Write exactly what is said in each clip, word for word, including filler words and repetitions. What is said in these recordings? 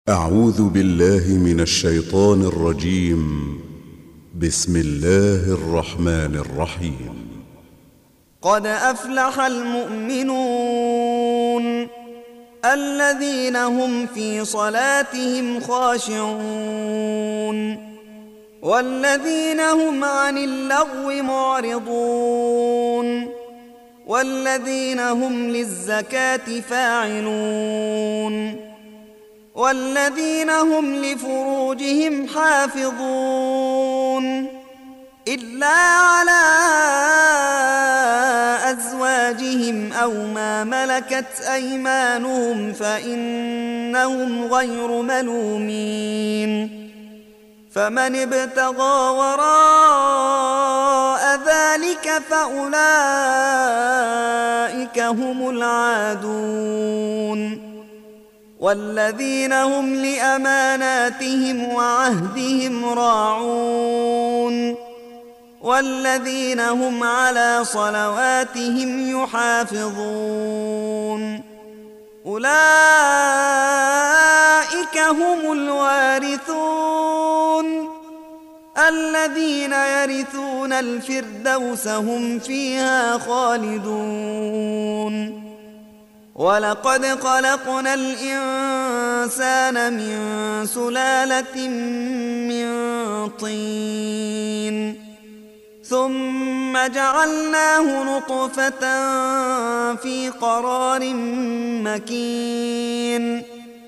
أعوذ بالله من الشيطان الرجيم. بسم الله الرحمن الرحيم. قد أفلح المؤمنون الذين هم في صلاتهم خاشعون والذين هم عن اللغو معرضون والذين هم للزكاة فاعلون والذين هم لفروجهم حافظون إلا على أزواجهم أو ما ملكت أيمانهم فإنهم غير ملومين فمن ابتغى وراء ذلك فأولئك هم العادون والذين هم لأماناتهم وعهدهم راعون والذين هم على صلواتهم يحافظون أولئك هم الوارثون الذين يرثون الفردوس هم فيها خالدون ولقد خلقنا الإنسان من سلالة من طين ثم جعلناه نطفة في قرار مكين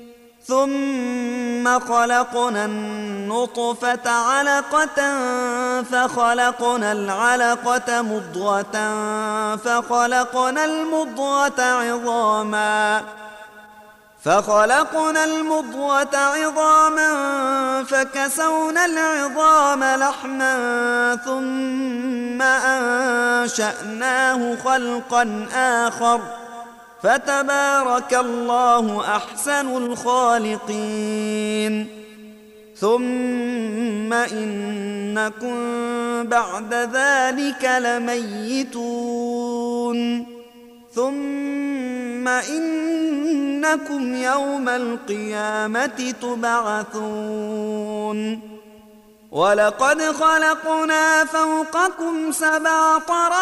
ثم خلقنا النطفة علقة فخلقنا العلقة مضغة فخلقنا المضغة عظاما فخلقنا المضغة عظاما فكسونا العظام لحما ثم أنشأناه خلقا آخر فتبارك الله أحسن الخالقين ثم إنكم بعد ذلك لميتون ثم إنكم يوم القيامة تبعثون ولقد خلقنا فوقكم سبع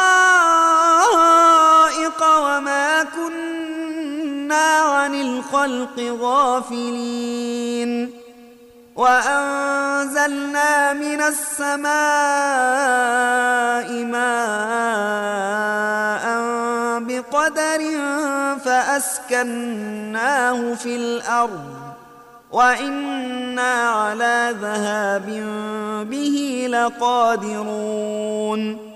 طرائق وما كنا عن الخلق غافلين وأنزلنا من السماء ماء بقدر فأسكناه في الأرض وإنا على ذهاب به لقادرون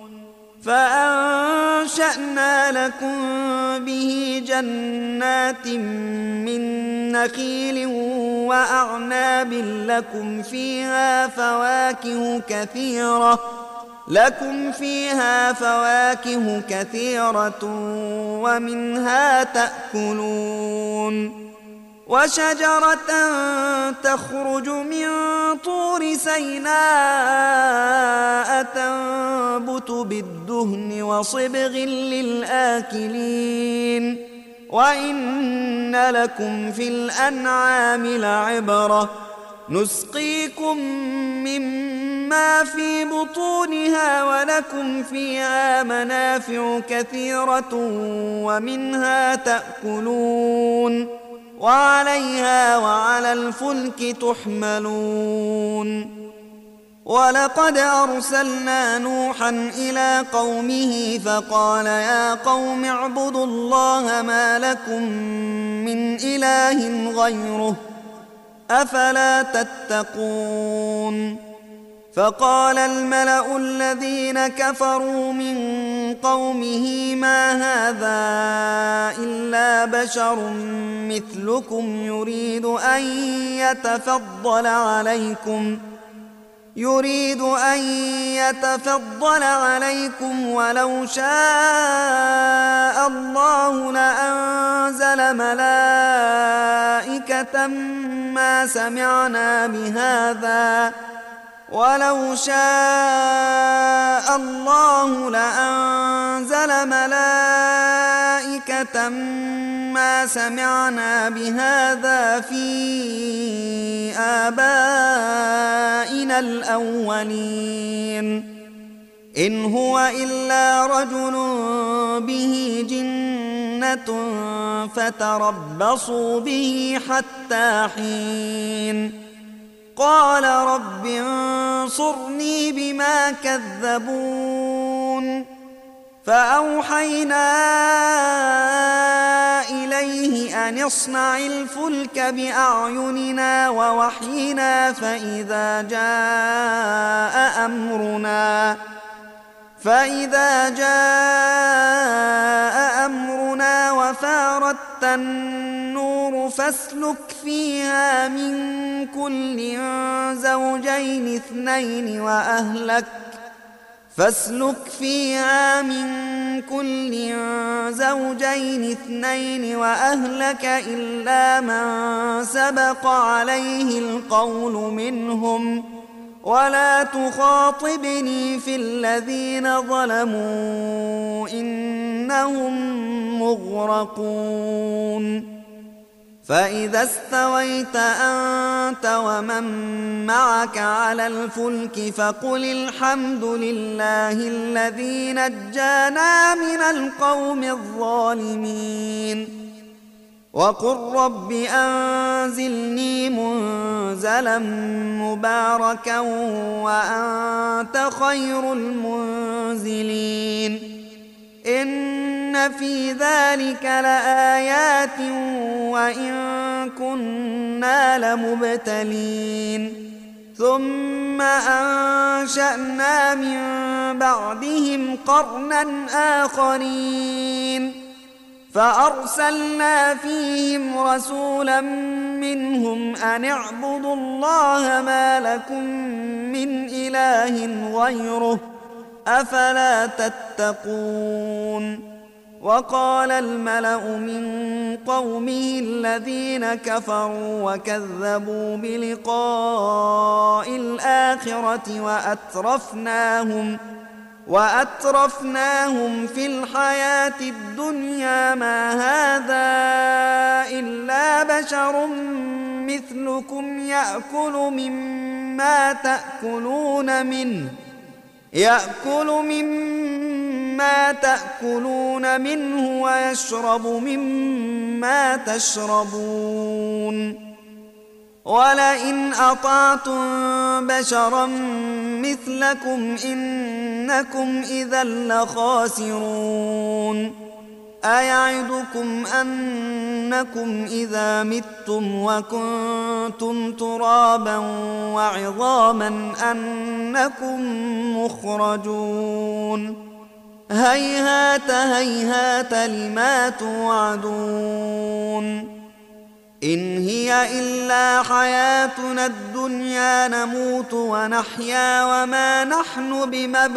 فأنشأنا لكم به جنات من نخيل وأعناب لكم فيها فواكه كثيرة لكم فيها فواكه كثيرة ومنها تأكلون وشجرة تخرج من طور سيناء تنبت بالدهن وصبغ للآكلين وإن لكم في الأنعام لعبرة نسقيكم مما في بطونها ولكم فيها منافع كثيرة ومنها تأكلون وعليها وعلى الفلك تحملون ولقد أرسلنا نوحا إلى قومه فقال يا قوم اعبدوا الله ما لكم من إله غيره أفلا تتقون فقال الملأ الذين كفروا من قومه ما هذا إلا بشر مثلكم يريد أن يتفضل عليكم يريد أن يتفضل عليكم ولو شاء الله لأنزل ملائكة ما سمعنا بهذا ولو شاء الله لأنزل ملائكة ما سمعنا بهذا في آبائنا الأولين إن هو إلا رجل به جنة فتربصوا به حتى حين قال رب انصرني بما كذبون فأوحينا إليه أن اصنع الفلك بأعيننا ووحينا فإذا جاء أمرنا فإذا جاء أمرنا وفارت النور فاسلك فيها من كل زوجين اثنين وأهلك فاسلك فيها من كل زوجين اثنين وأهلك إلا من سبق عليه القول منهم ولا تخاطبني في الذين ظلموا إنهم مغرقون فإذا استويت أنت ومن معك على الفلك فقل الحمد لله الذي نجانا من القوم الظالمين وقل رب أنزلني منزلا مباركا وأنت خير المنزلين إن في ذلك لآيات وإن كنا لمبتلين ثم أنشأنا من بعدهم قرنا آخرين فأرسلنا فيهم رسولا منهم أن اعبدوا الله ما لكم من إله غيره أفلا تتقون وقال الملأ من قومه الذين كفروا وكذبوا بلقاء الآخرة وأترفناهم وأترفناهم في الحياة الدنيا ما هذا إلا بشر مثلكم يأكل مما تأكلون منه يأكل مما تأكلون منه ويشرب مما تشربون ولئن أطعتم بشرا مثلكم إنكم إذا لخاسرون أيعدكم أنكم إذا متم وكنتم ترابا وعظاما أنكم مخرجون هيهات هيهات لما توعدون إن هي إلا حياتنا الدنيا نموت ونحيا وما نحن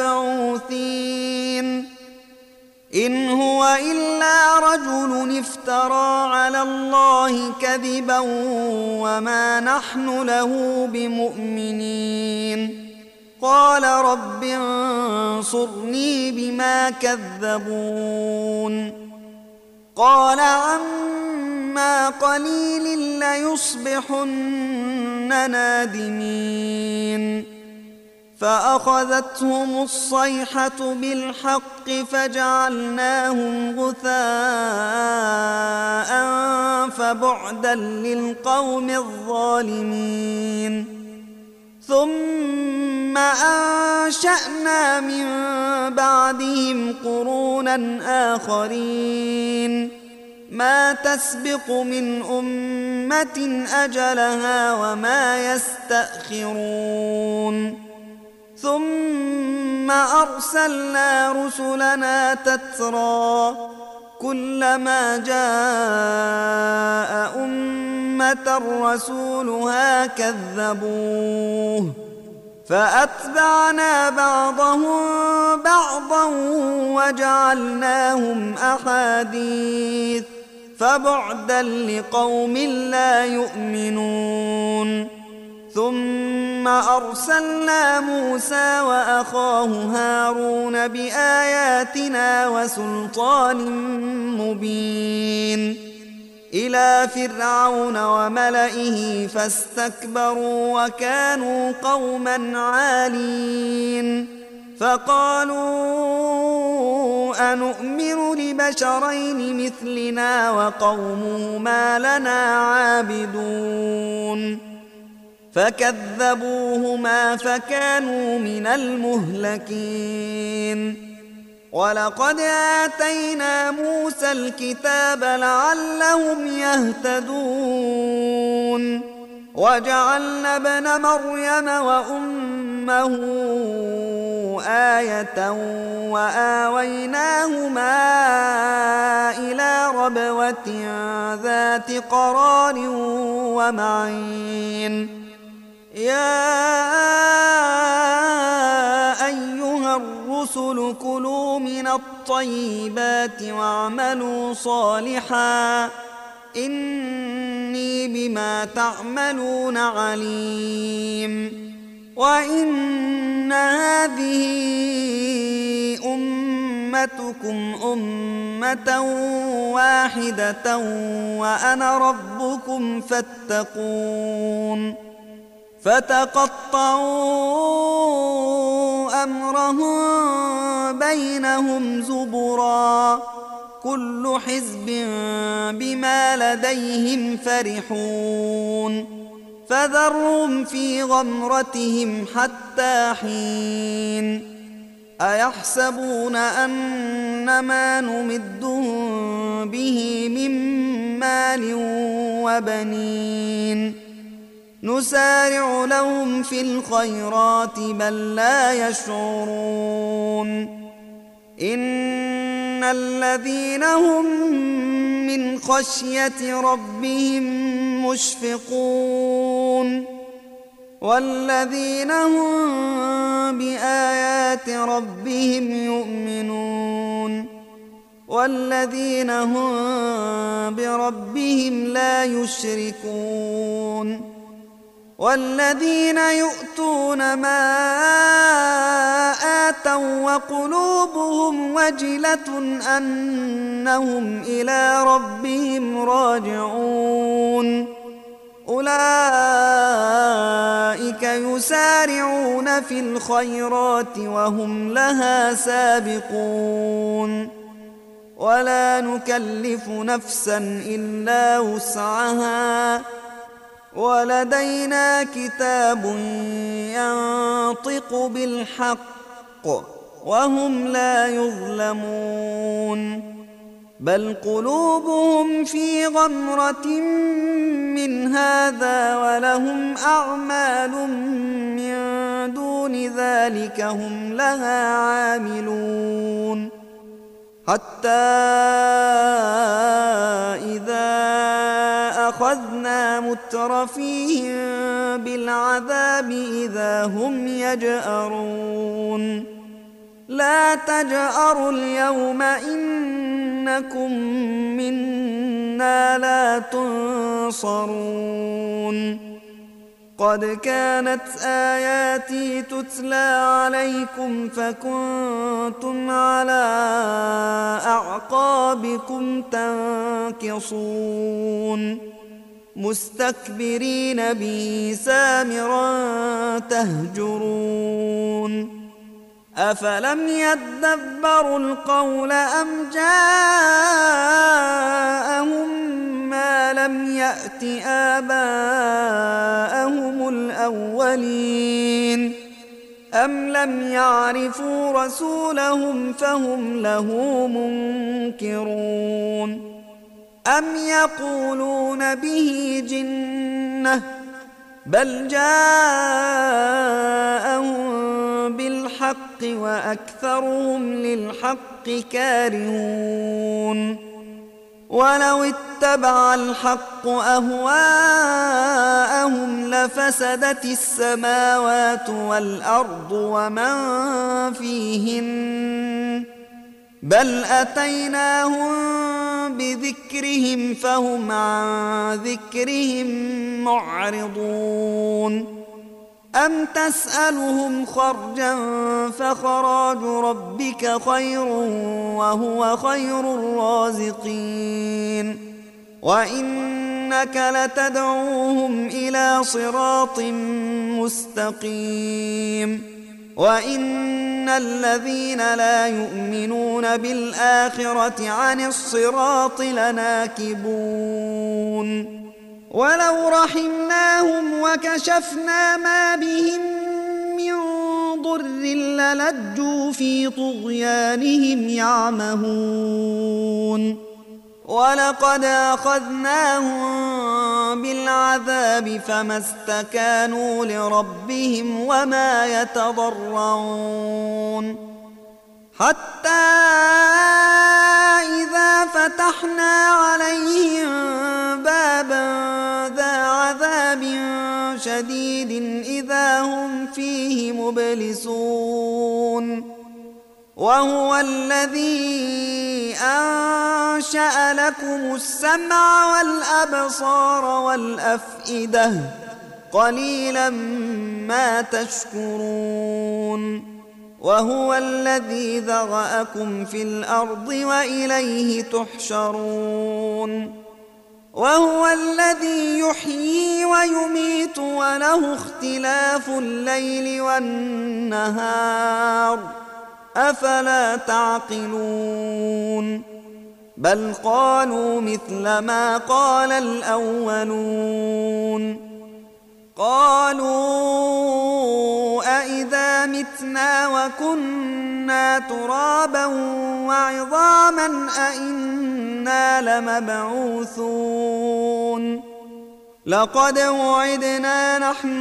بمبعوثين إن هو إلا رجل افترى على الله كذبا وما نحن له بمؤمنين قال رب انصرني بما كذبون قال عما قليل ليصبحن نادمين فأخذتهم الصيحة بالحق فجعلناهم غثاء فبعدا للقوم الظالمين ثم أنشأنا من بعدهم قرونا آخرين ما تسبق من أمة أجلها وما يستأخرون ثم أرسلنا رسلنا تترى كلما جاء أمة رسولها كذبوه فأتبعنا بعضهم بعضا وجعلناهم أحاديث فبعدا لقوم لا يؤمنون ثم أرسلنا موسى وأخاه هارون بآياتنا وسلطان مبين إلى فرعون وملئه فاستكبروا وكانوا قوما عالين فقالوا أنؤمن لبشرين مثلنا وقومهما لنا عابدون فكذبوهما فكانوا من المهلكين ولقد آتينا موسى الكتاب لعلهم يهتدون وجعلنا ابن مريم وأمه آية وآويناهما إلى ربوة ذات قرار ومعين يا أيها الرسل كلوا من الطيبات واعملوا صالحا إني بما تعملون عليم وإن هذه أمتكم أمة واحدة وأنا ربكم فاتقون فتقطعوا أمرهم بينهم زبرا كل حزب بما لديهم فرحون فذرهم في غمرتهم حتى حين أيحسبون أن ما نمدهم به من مال وبنين نسارع لهم في الخيرات بل لا يشعرون إن الذين هم من خشية ربهم مشفقون والذين هم بآيات ربهم يؤمنون والذين هم بربهم لا يشركون والذين يؤتون ما آتوا وقلوبهم وجلة أنهم إلى ربهم راجعون أولئك يسارعون في الخيرات وهم لها سابقون ولا نكلف نفسا إلا وسعها ولدينا كتاب ينطق بالحق وهم لا يظلمون بل قلوبهم في غمرة من هذا ولهم أعمال من دون ذلك هم لها عاملون حتى إذا أخذنا مترفيهم بالعذاب إذا هم يجأرون لا تجأروا اليوم إنكم منا لا تنصرون قد كانت آياتي تتلى عليكم فكنتم على أعقابكم تنكصون مستكبرين به سامرا تهجرون أفلم يدبروا القول أم جاءهم ما لم يأت آباءهم الأولين أم لم يعرفوا رسولهم فهم له منكرون أم يقولون به جنة بل جاءهم بالحق وأكثرهم للحق كارهون ولو اتبع الحق أهواءهم لفسدت السماوات والأرض ومن فيهن بل أتيناهم بذكرهم فهم عن ذكرهم معرضون أم تسألهم خرجا فخراج ربك خير وهو خير الرازقين وإنك لتدعوهم إلى صراط مستقيم وإن الذين لا يؤمنون بالآخرة عن الصراط لناكبون ولو رحمناهم وكشفنا ما بهم من ضر للجوا في طغيانهم يعمهون ولقد أخذناهم بالعذاب فما استكانوا لربهم وما يتضرعون حتى إذا فتحنا عليهم بابا ذا عذاب شديد إذا هم فيه مبلسون وهو الذي أنشأ لكم السمع والأبصار والأفئدة قليلا ما تشكرون وهو الذي ذرأكم في الأرض وإليه تحشرون وهو الذي يحيي ويميت وله اختلاف الليل والنهار أفلا تعقلون بل قالوا مثل ما قال الأولون قالوا أإذا متنا وكنا ترابا وعظاما أإنا لمبعوثون لقد وعدنا نحن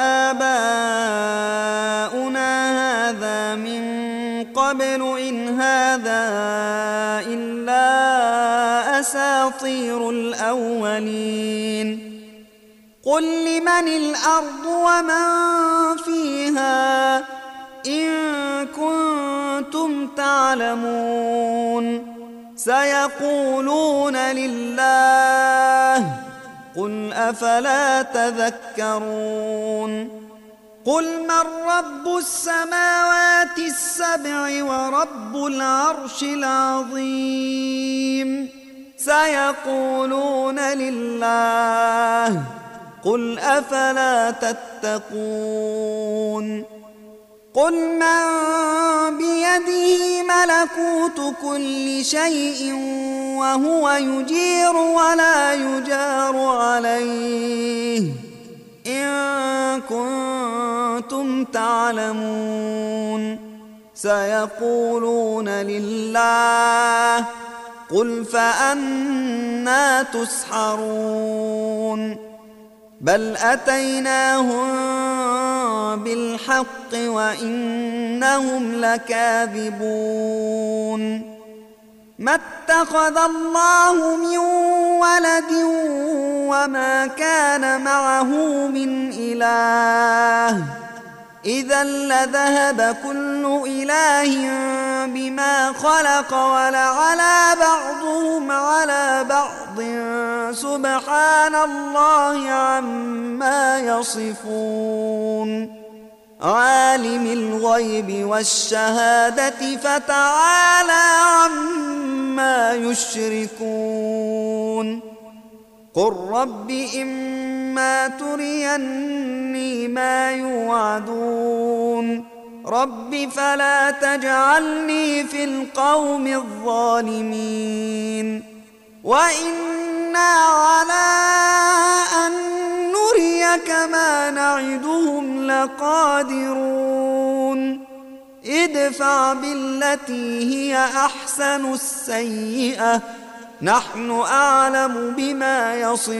وآباؤنا هذا من قبل إن هذا إلا أساطير الأولين قل لمن الأرض ومن فيها إن كنتم تعلمون سيقولون لله قل أفلا تذكرون قل من رب السماوات السبع ورب العرش العظيم سيقولون لله قل أفلا تتقون قل من بيده ملكوت كل شيء وهو يجير ولا يجار عليه إن كنتم تعلمون سيقولون لله قل فأنى تسحرون بل أتيناهم بالحق وإنهم لكاذبون ما اتخذ الله من ولد وما كان معه من إله إذا لذهب كل إله بما خلق ولعلى بعضهم على بعض سبحان الله عما يصفون عالم الغيب والشهادة فتعالى عما يشركون قل رب إما تريني ما يوعدون رب فلا تجعلني في القوم الظالمين وإنا على أن نريك ما نعدهم لقادرون ادفع بالتي هي أحسن السيئة نحن أعلم بما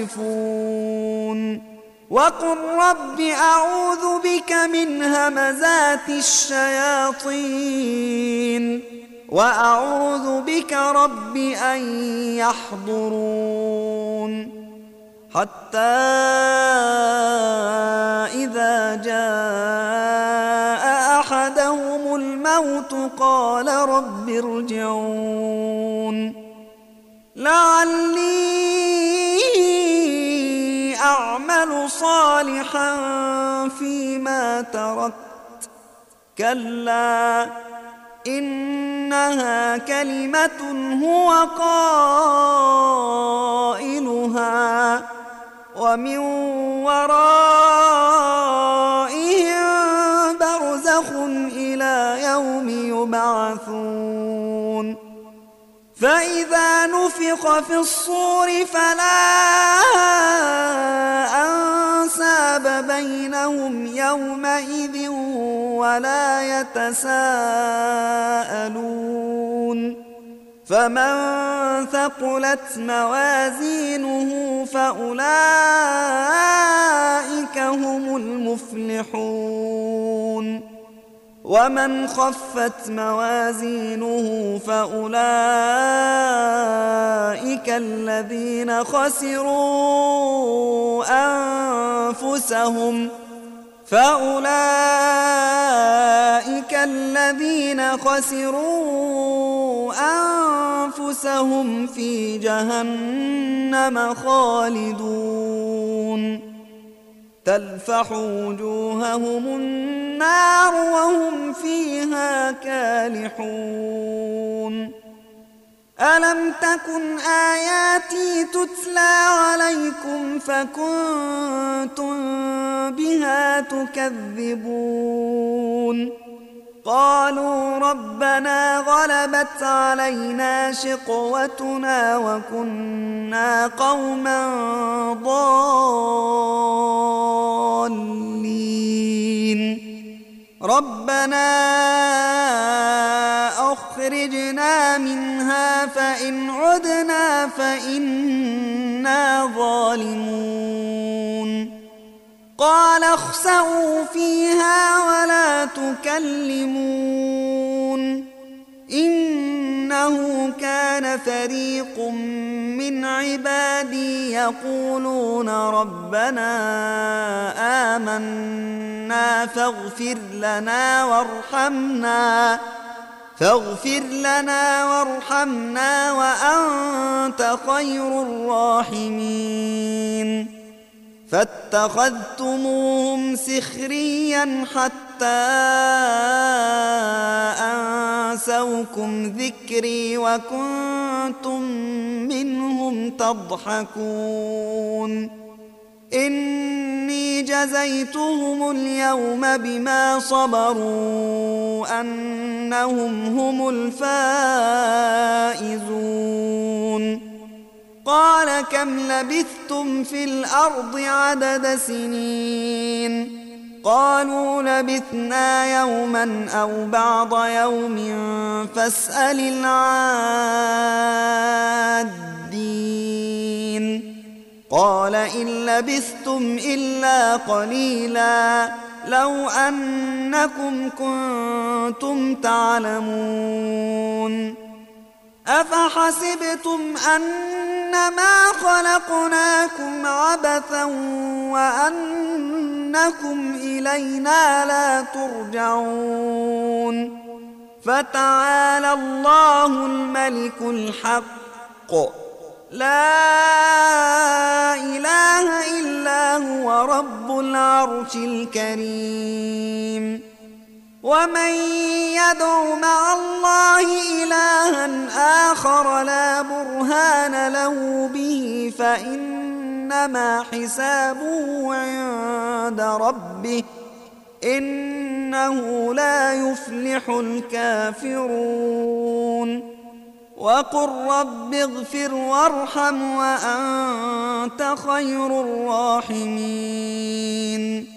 يصفون وقل رب أعوذ بك من همزات الشياطين وأعوذ بك رب أن يحضرون حتى إذا جاء أحدهم الموت قال رب ارجعون لعلي أعمل صالحا فيما تركت كلا إنها كلمة هو قائلها ومن ورائهم برزخ إلى يوم يبعثون فإذا نفخ في الصور فلا أنساب بينهم يومئذ ولا يتساءلون فمن ثقلت موازينه فأولئك هم المفلحون ومن خفت موازينه فأولئك الذين خسروا أنفسهم فأولئك الذين خسروا أنفسهم في جهنم خالدون تلفح وجوههم النار وهم فيها كالحون ألم تكن آياتي تتلى عليكم فكنتم بها تكذبون قالوا ربنا غلبت علينا شقوتنا وكنا قوما ضالين ربنا أخرجنا منها فإن عدنا فإنا ظالمون قال اخسئوا فيها ولا تكلمون إنه كان فريق من عبادي يقولون ربنا آمنا فاغفر لنا وارحمنا فاغفر لنا وارحمنا وأنت خير الراحمين فاتخذتموهم سخريا حتى أنسوكم ذكري وكنتم منهم تضحكون إني جزيتهم اليوم بما صبروا أنهم هم الفائزون قال كم لبثتم في الأرض عدد سنين قالوا لبثنا يوما أو بعض يوم فاسأل العادين قال إن لبثتم إلا قليلا لو أنكم كنتم تعلمون أفحسبتم أنما خلقناكم عبثا وأنكم إلينا لا ترجعون فتعالى الله الملك الحق لا إله إلا هو رب العرش الكريم ومن يدع مع الله إلها آخر لا برهان له به فإنما حسابه عند ربه إنه لا يفلح الكافرون وقل رب اغفر وارحم وأنت خير الراحمين